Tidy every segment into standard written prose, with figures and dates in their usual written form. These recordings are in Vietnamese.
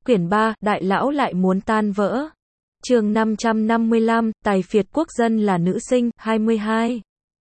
Quyển 3, Đại lão lại muốn tan vỡ. Chương 555, Tài phiệt quốc dân là nữ sinh, 22.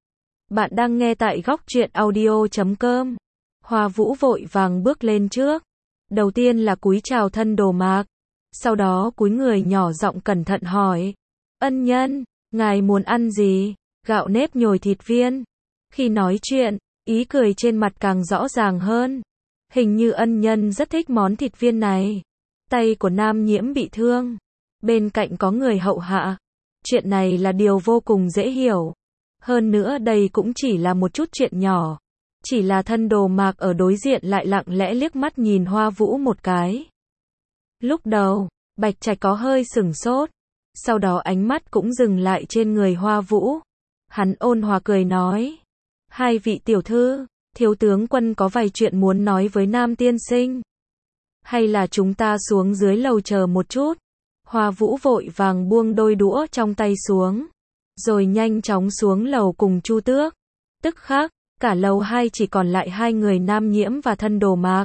Bạn đang nghe tại góc truyện audio.com. Hoa Vũ vội vàng bước lên trước. Đầu tiên là cúi chào thân Đồ Mạc. Sau đó cúi người nhỏ giọng cẩn thận hỏi. Ân nhân, ngài muốn ăn gì? Gạo nếp nhồi thịt viên. Khi nói chuyện, ý cười trên mặt càng rõ ràng hơn. Hình như ân nhân rất thích món thịt viên này. Tay của Nam Nhiễm bị thương. Bên cạnh có người hậu hạ. Chuyện này là điều vô cùng dễ hiểu. Hơn nữa đây cũng chỉ là một chút chuyện nhỏ. Chỉ là thân Đồ Mạc ở đối diện lại lặng lẽ liếc mắt nhìn Hoa Vũ một cái. Lúc đầu, Bạch Trạch có hơi sửng sốt. Sau đó ánh mắt cũng dừng lại trên người Hoa Vũ. Hắn ôn hòa cười nói. Hai vị tiểu thư, thiếu tướng quân có vài chuyện muốn nói với Nam tiên sinh. Hay là chúng ta xuống dưới lầu chờ một chút. Hoa Vũ vội vàng buông đôi đũa trong tay xuống. Rồi nhanh chóng xuống lầu cùng Chu Tước. Tức khắc, cả lầu 2 chỉ còn lại hai người Nam Nhiễm và thân Đồ Mạc.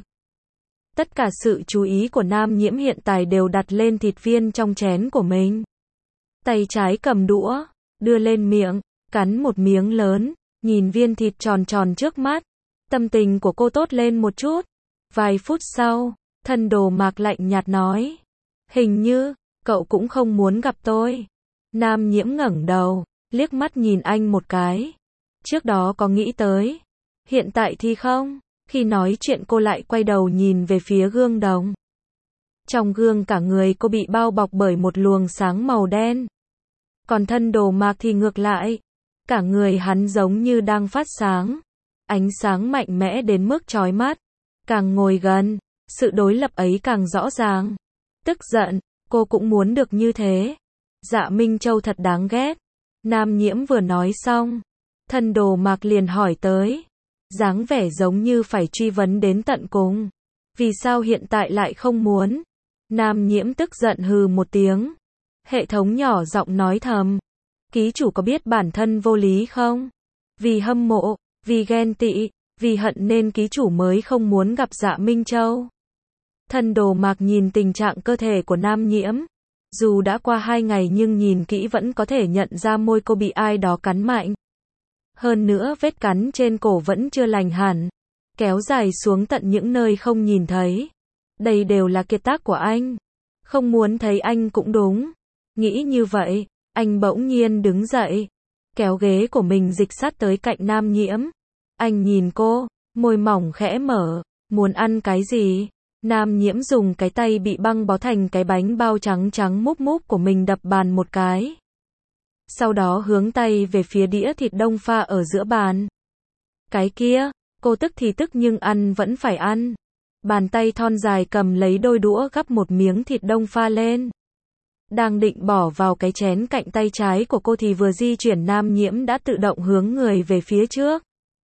Tất cả sự chú ý của Nam Nhiễm hiện tại đều đặt lên thịt viên trong chén của mình. Tay trái cầm đũa, đưa lên miệng, cắn một miếng lớn, nhìn viên thịt tròn tròn trước mắt. Tâm tình của cô tốt lên một chút. Vài phút sau, thân Đồ Mạc lạnh nhạt nói. Hình như, cậu cũng không muốn gặp tôi. Nam Nhiễm ngẩng đầu, liếc mắt nhìn anh một cái. Trước đó có nghĩ tới. Hiện tại thì không. Khi nói chuyện cô lại quay đầu nhìn về phía gương đồng. Trong gương cả người cô bị bao bọc bởi một luồng sáng màu đen. Còn thân Đồ Mạc thì ngược lại. Cả người hắn giống như đang phát sáng. Ánh sáng mạnh mẽ đến mức chói mắt. Càng ngồi gần, sự đối lập ấy càng rõ ràng. Tức giận, cô cũng muốn được như thế. Dạ Minh Châu thật đáng ghét. Nam Nhiễm vừa nói xong. Thân Đồ Mạc liền hỏi tới. Dáng vẻ giống như phải truy vấn đến tận cùng. Vì sao hiện tại lại không muốn? Nam Nhiễm tức giận hừ một tiếng. Hệ thống nhỏ giọng nói thầm. Ký chủ có biết bản thân vô lý không? Vì hâm mộ, vì ghen tị, vì hận nên ký chủ mới không muốn gặp Dạ Minh Châu. Thân Đồ Mạc nhìn tình trạng cơ thể của Nam Nhiễm. Dù đã qua 2 ngày nhưng nhìn kỹ vẫn có thể nhận ra môi cô bị ai đó cắn mạnh. Hơn nữa vết cắn trên cổ vẫn chưa lành hẳn. Kéo dài xuống tận những nơi không nhìn thấy. Đây đều là kiệt tác của anh. Không muốn thấy anh cũng đúng. Nghĩ như vậy, anh bỗng nhiên đứng dậy. Kéo ghế của mình dịch sát tới cạnh Nam Nhiễm. Anh nhìn cô, môi mỏng khẽ mở. Muốn ăn cái gì? Nam Nhiễm dùng cái tay bị băng bó thành cái bánh bao trắng trắng múp múp của mình đập bàn một cái. Sau đó hướng tay về phía đĩa thịt đông pha ở giữa bàn. Cái kia, cô tức thì tức nhưng ăn vẫn phải ăn. Bàn tay thon dài cầm lấy đôi đũa gắp một miếng thịt đông pha lên. Đang định bỏ vào cái chén cạnh tay trái của cô thì vừa di chuyển Nam Nhiễm đã tự động hướng người về phía trước.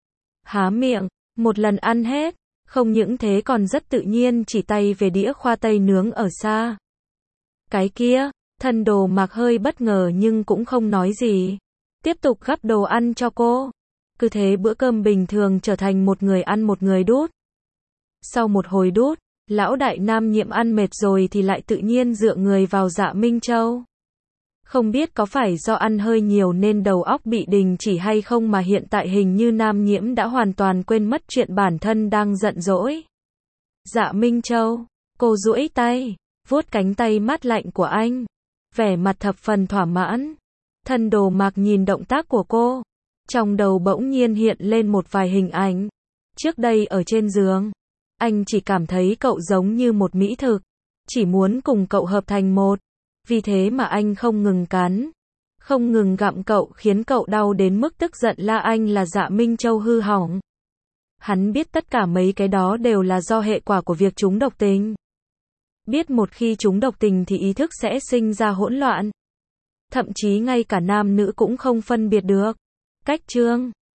Há miệng, một lần ăn hết. Không những thế còn rất tự nhiên chỉ tay về đĩa khoai tây nướng ở xa. Cái kia, thân Đồ Mạc hơi bất ngờ nhưng cũng không nói gì. Tiếp tục gắp đồ ăn cho cô. Cứ thế bữa cơm bình thường trở thành một người ăn một người đút. Sau một hồi đút, lão đại Nam Nhiễm ăn mệt rồi thì lại tự nhiên dựa người vào Dạ Minh Châu. Không biết có phải do ăn hơi nhiều nên đầu óc bị đình chỉ hay không mà hiện tại hình như Nam Nhiễm đã hoàn toàn quên mất chuyện bản thân đang giận dỗi. Dạ Minh Châu, cô duỗi tay, vuốt cánh tay mát lạnh của anh. Vẻ mặt thập phần thỏa mãn. Thân Đồ Mạc nhìn động tác của cô. Trong đầu bỗng nhiên hiện lên một vài hình ảnh. Trước đây ở trên giường, anh chỉ cảm thấy cậu giống như một mỹ thực. Chỉ muốn cùng cậu hợp thành một. Vì thế mà anh không ngừng cắn. Không ngừng gặm cậu khiến cậu đau đến mức tức giận la anh là Dạ Minh Châu hư hỏng. Hắn biết tất cả mấy cái đó đều là do hệ quả của việc trúng độc tình. Biết một khi trúng độc tình thì ý thức sẽ sinh ra hỗn loạn. Thậm chí ngay cả nam nữ cũng không phân biệt được. Cách chương